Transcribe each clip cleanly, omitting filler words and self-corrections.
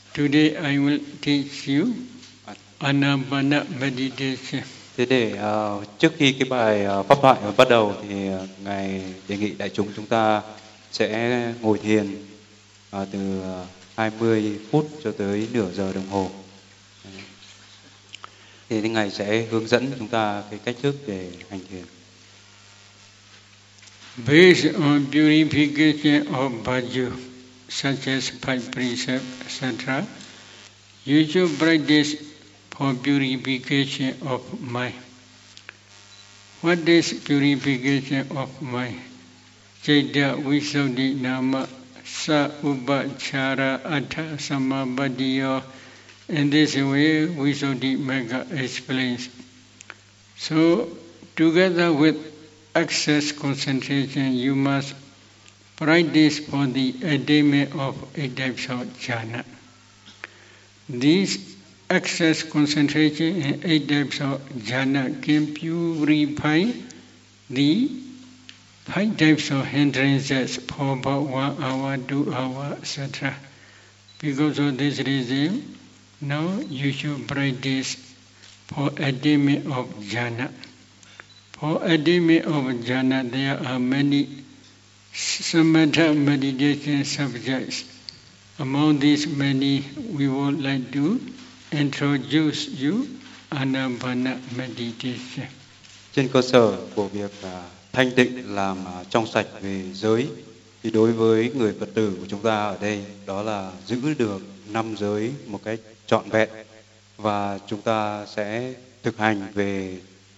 Today I will teach you Anapana meditation. Thế để trước khi cái bài pháp thoại bắt đầu thì Ngài đề nghị đại chúng ta sẽ ngồi thiền từ 20 phút cho tới nửa giờ đồng hồ. Thì Ngài sẽ hướng dẫn chúng ta cái cách thức để hành thiền. Based on purification of bhaju, such as five precepts, etc., you should practice for purification of mind. What is purification of mind? Chaitya Visuddhi Nama Sa Upachara Atha Samabadiyo. In this way, Visuddhi Magga explains. So, together with access concentration, you must practice for the attainment of 8 types of jhana. These access concentration and 8 types of jhana can purify the 5 types of hindrances for about 1 hour, 2 hours, etc. Because of this reason, now you should practice for attainment of jhana. For attainment of jhana, there are many samatha meditation subjects. Among these many, we would like to introduce you Anapana meditation. Trên cơ sở của việc thanh tịnh làm trong sạch về giới, thì đối với người Phật tử của chúng ta ở đây, đó là giữ được 5 giới một cách trọn vẹn, và chúng ta sẽ thực hành về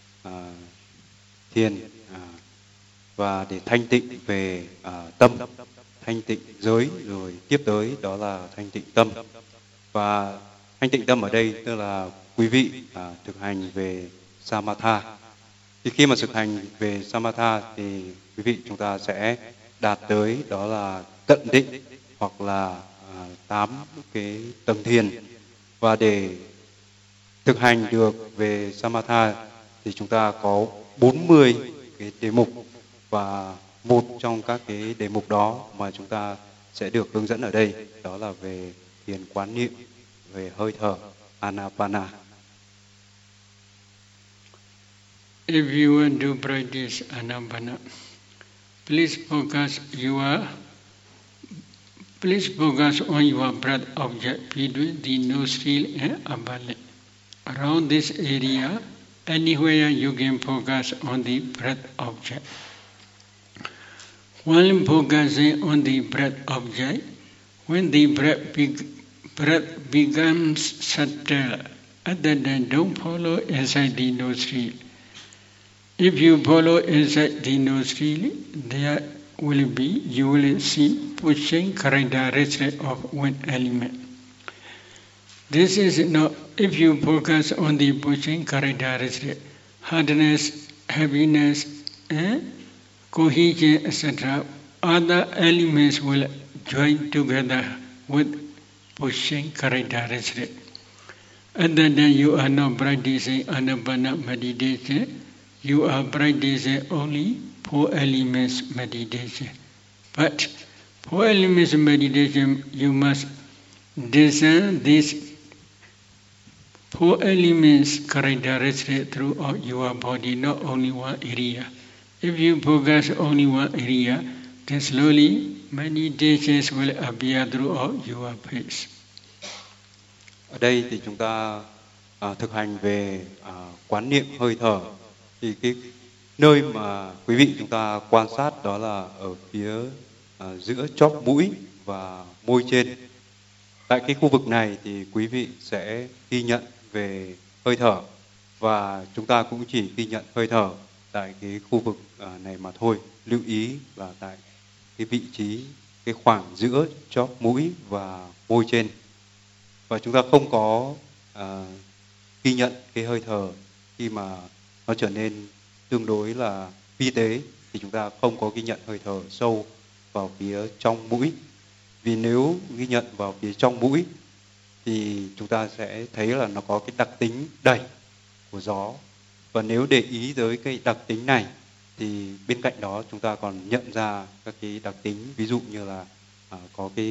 thiền và để thanh tịnh về tâm, thanh tịnh giới, rồi tiếp tới đó là thanh tịnh tâm. Và thanh tịnh tâm ở đây tức là quý vị thực hành về Samatha. Thì khi mà thực hành về Samatha thì quý vị chúng ta sẽ đạt tới đó là tận định hoặc là 8 cái tầng thiền. Và để thực hành được về Samatha thì chúng ta có 40 cái đề mục, và một trong các cái đề mục đó mà chúng ta sẽ được hướng dẫn ở đây đó là về thiền quán niệm, về hơi thở Anapana. If you want to practice Anapana, please focus on your breath object between the nostril and upper lip. Around this area, anywhere you can focus on the breath object. While focusing on the breath object, when the breath becomes subtle, other than don't follow inside the nostril. If you follow inside the nostril, you will see pushing characteristic of one element. This is not, if you focus on the pushing characteristic, hardness, heaviness, cohesion, etc., other elements will join together with pushing characteristic. Other than you are not practicing Anapana meditation, you are practicing only 4 elements meditation. But 4 elements meditation, you must discern these 4 elements characteristic throughout your body, not only one area. If you focus only one area, then slowly meditations will appear throughout your face. Ở đây thì chúng ta thực hành về quán niệm hơi thở. Thì cái nơi mà quý vị chúng ta quan sát đó là ở phía giữa chóp mũi và môi trên. Tại cái khu vực này thì quý vị sẽ ghi nhận về hơi thở, và chúng ta cũng chỉ ghi nhận hơi thở tại cái khu vực này mà thôi. Lưu ý là tại cái vị trí, cái khoảng giữa chóp mũi và môi trên. Và chúng ta không có ghi nhận cái hơi thở khi mà nó trở nên tương đối là vi tế, thì chúng ta không có ghi nhận hơi thở sâu vào phía trong mũi. Vì nếu ghi nhận vào phía trong mũi thì chúng ta sẽ thấy là nó có cái đặc tính đẩy của gió. Và nếu để ý tới cái đặc tính này thì bên cạnh đó chúng ta còn nhận ra các cái đặc tính, ví dụ như là có cái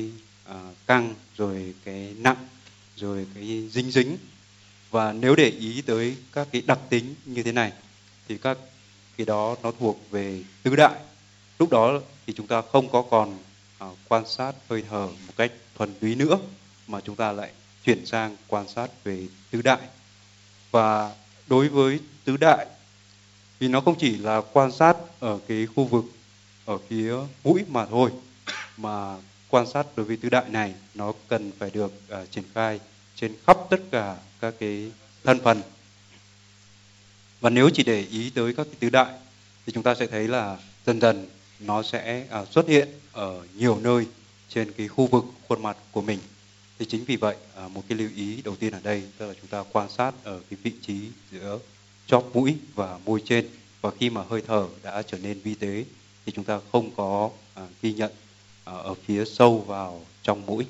căng, rồi cái nặng, rồi cái dính dính. Và nếu để ý tới các cái đặc tính như thế này thì các cái đó nó thuộc về tứ đại. Lúc đó thì chúng ta không có còn quan sát hơi thở một cách thuần túy nữa, mà chúng ta lại chuyển sang quan sát về tứ đại. Và đối với tứ đại thì nó không chỉ là quan sát ở cái khu vực ở phía mũi mà thôi, mà quan sát đối với tứ đại này nó cần phải được triển khai trên khắp tất cả các cái thân phần. Và nếu chỉ để ý tới các cái tứ đại thì chúng ta sẽ thấy là dần dần nó sẽ xuất hiện ở nhiều nơi trên cái khu vực khuôn mặt của mình. Thì chính vì vậy một cái lưu ý đầu tiên ở đây tức là chúng ta quan sát ở cái vị trí giữa chóp mũi và môi trên. Và khi mà hơi thở đã trở nên vi tế thì chúng ta không có ghi nhận ở phía sâu vào trong mũi.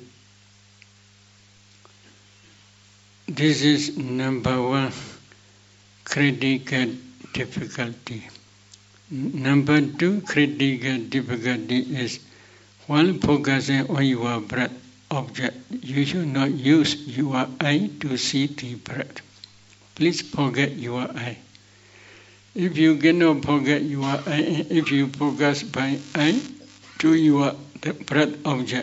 This is number one critical difficulty. Number two critical difficulty is while focusing on your breath object, you should not use your eye to see the breath. Please forget your eye. If you cannot forget your eye, if you focus by eye to the breath object,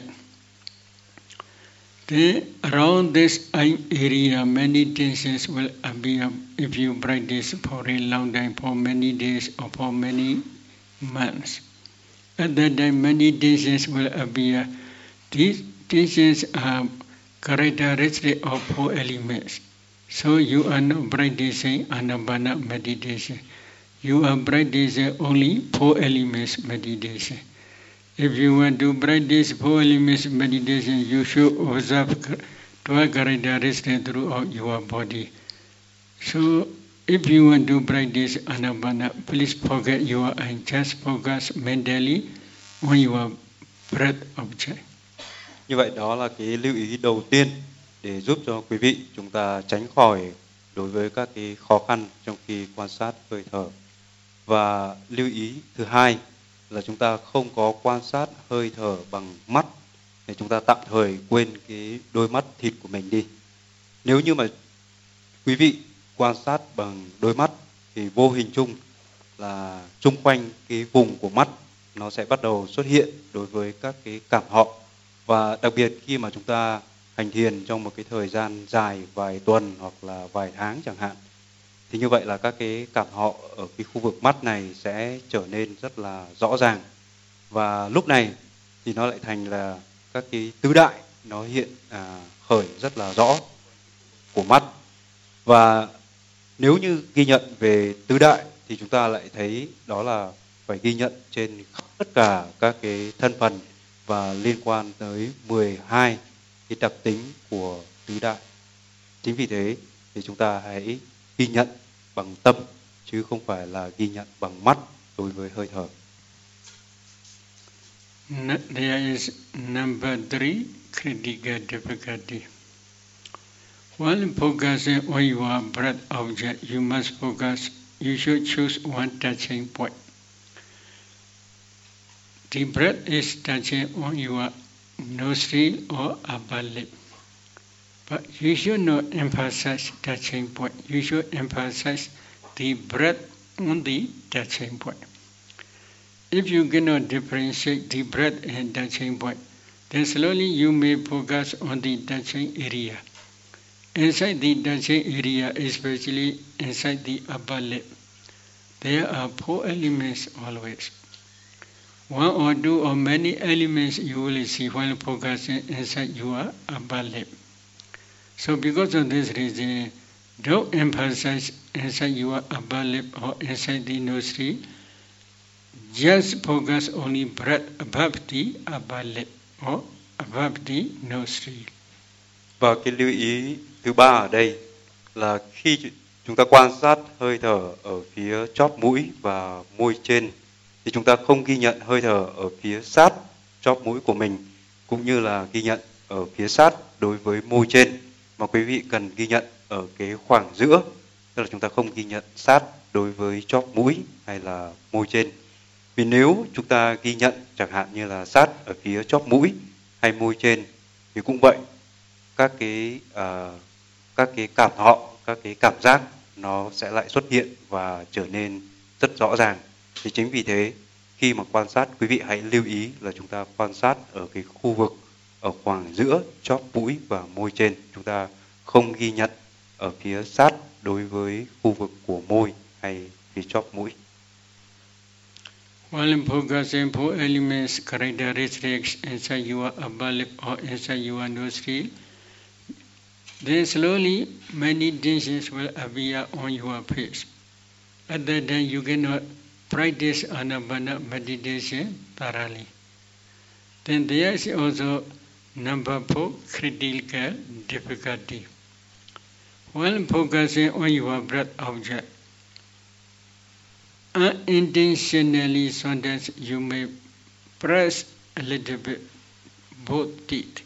then around this eye area many tensions will appear if you practice for a long time, for many days or for many months. At that time many tensions will appear. These tensions are characteristic of four elements. So you are not practicing Anapana meditation. You are practicing only four elements meditation. If you want to practice four elements meditation, you should observe 12 characteristics throughout your body. So if you want to practice Anapana, please forget your eye. Just focus mentally on your breath object. Như vậy đó là cái lưu ý đầu tiên để giúp cho quý vị chúng ta tránh khỏi đối với các cái khó khăn trong khi quan sát hơi thở. Và lưu ý thứ hai là chúng ta không có quan sát hơi thở bằng mắt, để chúng ta tạm thời quên cái đôi mắt thịt của mình đi. Nếu như mà quý vị quan sát bằng đôi mắt thì vô hình chung là xung quanh cái vùng của mắt nó sẽ bắt đầu xuất hiện đối với các cái cảm họ. Và đặc biệt khi mà chúng ta hành thiền trong một cái thời gian dài, vài tuần hoặc là vài tháng chẳng hạn, thì như vậy là các cái cảm họ ở cái khu vực mắt này sẽ trở nên rất là rõ ràng. Và lúc này thì nó lại thành là các cái tứ đại nó hiện khởi rất là rõ của mắt. Và nếu như ghi nhận về tứ đại thì chúng ta lại thấy đó là phải ghi nhận trên tất cả các cái thân phần và liên quan tới 12 cái đặc tính của tứ đại. Chính vì thế thì chúng ta hãy ghi nhận bằng tâm chứ không phải là ghi nhận bằng mắt đối với hơi thở. There is number three critical difficulty. While focusing on your breath object, you should choose one touching point. The breath is touching on your nostril or upper lip. But you should not emphasize touching point. You should emphasize the breath on the touching point. If you cannot differentiate the breath and touching point, then slowly you may focus on the touching area. Inside the touching area, especially inside the upper lip, there are four elements always. One or two or many elements you will see while focusing inside your upper lip. So because of this reason, don't emphasize inside your upper lip or inside the nostril. Just focus only breath above the upper lip or above the nostril. Và cái lưu ý thứ ba ở đây là khi chúng ta quan sát hơi thở ở phía chóp mũi và môi trên thì chúng ta không ghi nhận hơi thở ở phía sát chóp mũi của mình cũng như là ghi nhận ở phía sát đối với môi trên, mà quý vị cần ghi nhận ở cái khoảng giữa, tức là chúng ta không ghi nhận sát đối với chóp mũi hay là môi trên. Vì nếu chúng ta ghi nhận chẳng hạn như là sát ở phía chóp mũi hay môi trên thì cũng vậy, các cái cảm thọ, các cái cảm giác nó sẽ lại xuất hiện và trở nên rất rõ ràng. Thì chính vì thế khi mà quan sát, quý vị hãy lưu ý là chúng ta quan sát ở cái khu vực ở khoảng giữa chóp mũi và môi trên, chúng ta không ghi nhận ở phía sát đối với khu vực của môi hay phía chóp mũi. While focusing four elements characteristics inside your upper lip or inside your nostril, then slowly many tensions will appear on your face. At that time you cannot practice Anapana meditation thoroughly. Then there is also number 4, critical difficulty. While focusing on your breath object, unintentionally sometimes you may press a little bit both teeth.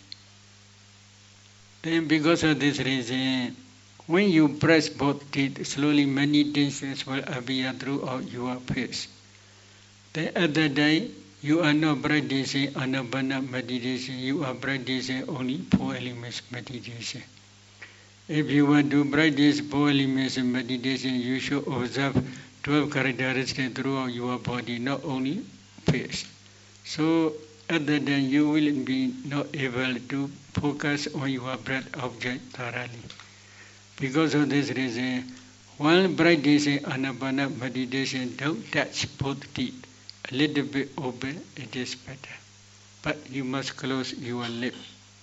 Then because of this reason, when you press both teeth, slowly many tensions will appear throughout your face. Then at that day, you are not practicing Anapana meditation, you are practicing only four elements meditation. If you want to practice four elements meditation, you should observe 12 characteristics throughout your body, not only face. So at that time you will be not able to focus on your breath object thoroughly. Because of this reason, while practicing Anapana meditation, don't touch both teeth. A little bit open, it is better. But you must close your lip.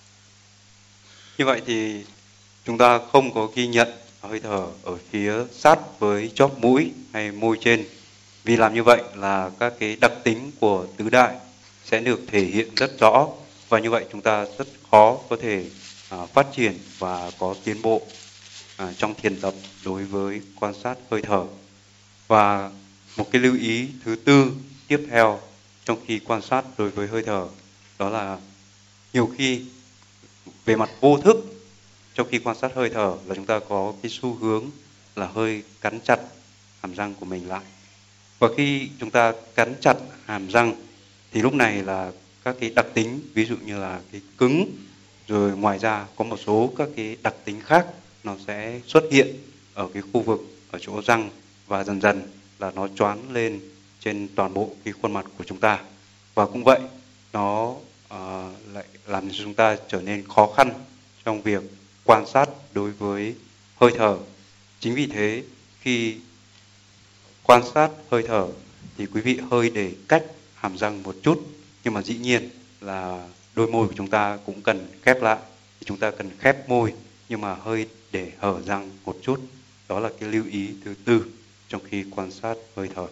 Như vậy thì chúng ta không có ghi nhận hơi thở ở phía sát với chóp mũi hay môi trên. Vì làm như vậy là các cái đặc tính của tứ đại sẽ được thể hiện rất rõ, và như vậy chúng ta rất khó có thể phát triển và có tiến bộ trong thiền tập đối với quan sát hơi thở. Và một cái lưu ý thứ tư tiếp theo trong khi quan sát đối với hơi thở, đó là nhiều khi về mặt vô thức trong khi quan sát hơi thở là chúng ta có cái xu hướng là hơi cắn chặt hàm răng của mình lại. Và khi chúng ta cắn chặt hàm răng thì lúc này là các cái đặc tính, ví dụ như là cái cứng, rồi ngoài ra có một số các cái đặc tính khác nó sẽ xuất hiện ở cái khu vực ở chỗ răng, và dần dần là nó choán lên trên toàn bộ cái khuôn mặt của chúng ta. Và cũng vậy, nó lại làm cho chúng ta trở nên khó khăn trong việc quan sát đối với hơi thở. Chính vì thế khi quan sát hơi thở thì quý vị hơi để cách hàm răng một chút, nhưng mà dĩ nhiên là đôi môi của chúng ta cũng cần khép lại. Chúng ta cần khép môi nhưng mà hơi để hở răng một chút. Đó là cái lưu ý thứ tư trong khi quan sát hơi thở.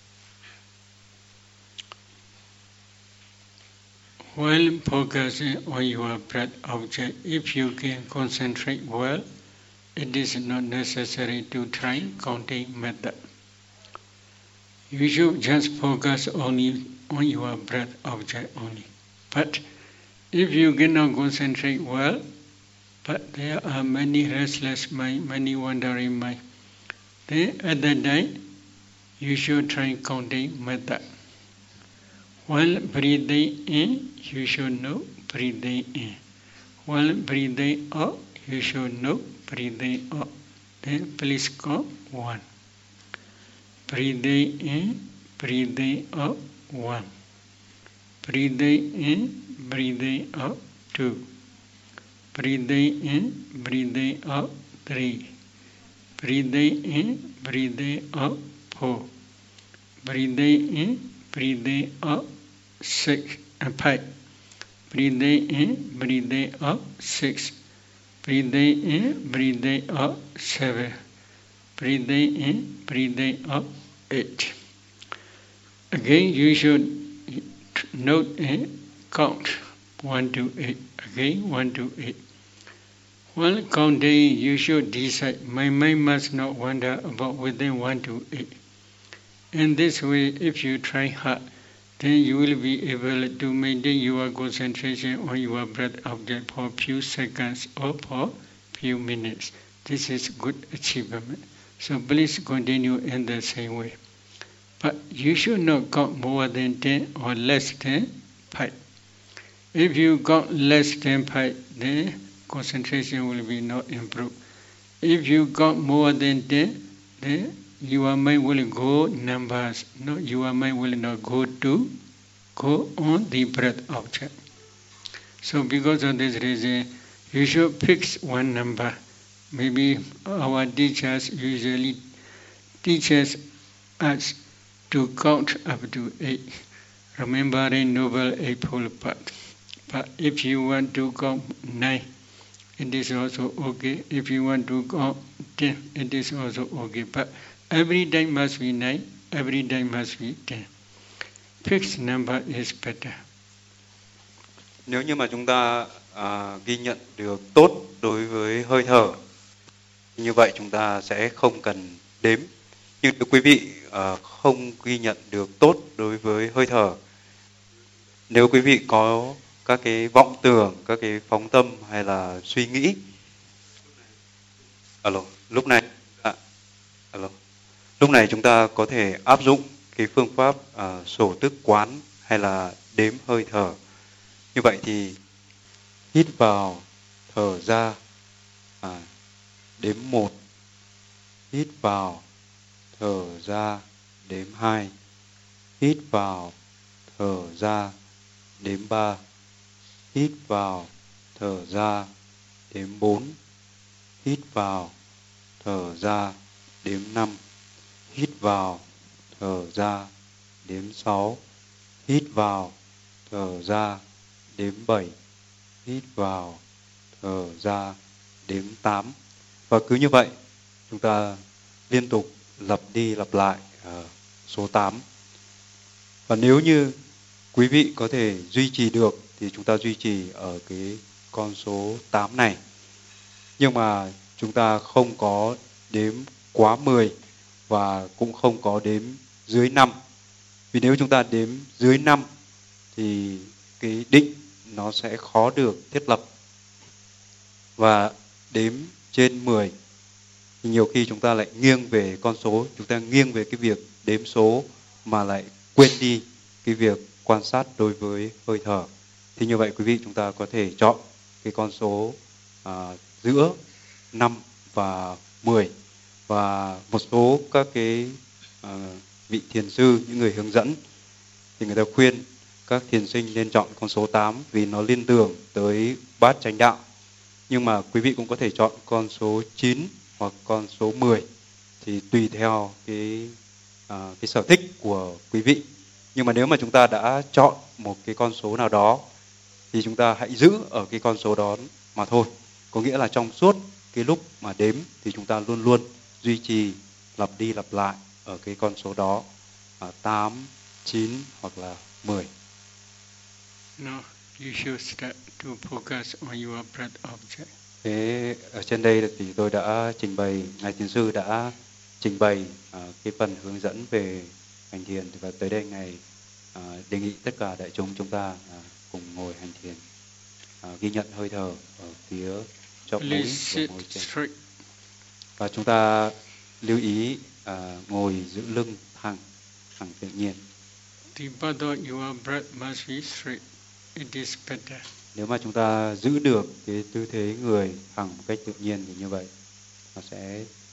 While focusing on your breath object, if you can concentrate well, it is not necessary to try counting method. You should just focus only on your breath object only. But if you cannot concentrate well, but there are many restless mind, many wandering mind, then at that time you should try counting method. While breathing in, you should know breathing in. While breathing out, you should know breathing out. Then please count 1. Breathing in, breathing out, 1. Breathing in, breathing out, 2. Breathing in, breathing out, 3. Breathing in, breathing out, 4. Breathing in, breathing out, 6 and 5. Breathing in, breathing out, 6. Breathing in, breathing out, 7. Breathing in, breathing out, 8. Again, you should note and count 1 to 8. Again, 1 to 8. While counting, you should decide, my mind must not wander about within 1 to 8. In this way, if you try hard, then you will be able to maintain your concentration on your breath object for a few seconds or for a few minutes. This is good achievement. So please continue in the same way. But you should not count more than 10 or less than 5. If you got less than 5, then concentration will be not improved. If you got more than 10, then your mind will go numbers. No, your mind will not go on the breath object. So because of this reason, you should fix one number. Maybe our teachers usually teach us to count up to 8, remembering Noble Eightfold Path. But if you want to count 9, it is also okay. If you want to count 10, it is also okay. But every time must be 9, every time must be 10. Fixed number is better. Nếu như mà chúng ta ghi nhận được tốt đối với hơi thở, như vậy chúng ta sẽ không cần đếm. Nhưng nếu quý vị không ghi nhận được tốt đối với hơi thở, nếu quý vị có các cái vọng tưởng, các cái phóng tâm hay là suy nghĩ, lúc này chúng ta có thể áp dụng cái phương pháp sổ tức quán hay là đếm hơi thở. Như vậy thì hít vào, thở ra, đếm 1, hít vào, thở ra, đếm 2, hít vào, thở ra, đếm 3, hít vào, thở ra, đếm 4, hít vào, thở ra, đếm 5, hít vào, thở ra, đếm 6, hít vào, thở ra, đếm 7, hít vào, thở ra, đếm 8. Và cứ như vậy, chúng ta liên tục lặp đi lặp lại số 8. Và nếu như quý vị có thể duy trì được thì chúng ta duy trì ở cái con số 8 này. Nhưng mà chúng ta không có đếm quá 10 và cũng không có đếm dưới 5. Vì nếu chúng ta đếm dưới 5 thì cái định nó sẽ khó được thiết lập. Và đếm trên 10 thì nhiều khi chúng ta lại nghiêng về con số, chúng ta nghiêng về cái việc đếm số mà lại quên đi cái việc quan sát đối với hơi thở. Thì như vậy quý vị chúng ta có thể chọn cái con số giữa 5 và 10. Và một số các cái vị thiền sư, những người hướng dẫn thì người ta khuyên các thiền sinh nên chọn con số 8 vì nó liên tưởng tới bát chánh đạo. Nhưng mà quý vị cũng có thể chọn con số 9 hoặc con số 10 thì tùy theo cái sở thích của quý vị. Nhưng mà nếu mà chúng ta đã chọn một cái con số nào đó thì chúng ta hãy giữ ở cái con số đó mà thôi. Có nghĩa là trong suốt cái lúc mà đếm thì chúng ta luôn luôn duy trì lặp đi lặp lại ở cái con số đó 8, 9 hoặc là 10. No, you should start to focus on your breath object. Thế ở trên đây thì tôi đã trình bày, Ngài Thiền sư đã trình bày cái phần hướng dẫn về hành thiền, và tới đây Ngài đề nghị tất cả đại chúng chúng ta cùng ngồi hành thiền, ghi nhận hơi thở ở phía chóp mũi và môi trên. Và chúng ta lưu ý ngồi giữ lưng thẳng tự nhiên. The path of your breath must be straight. It is better. Nếu mà chúng ta giữ được cái tư thế người thẳng một cách tự nhiên thì như vậy nó sẽ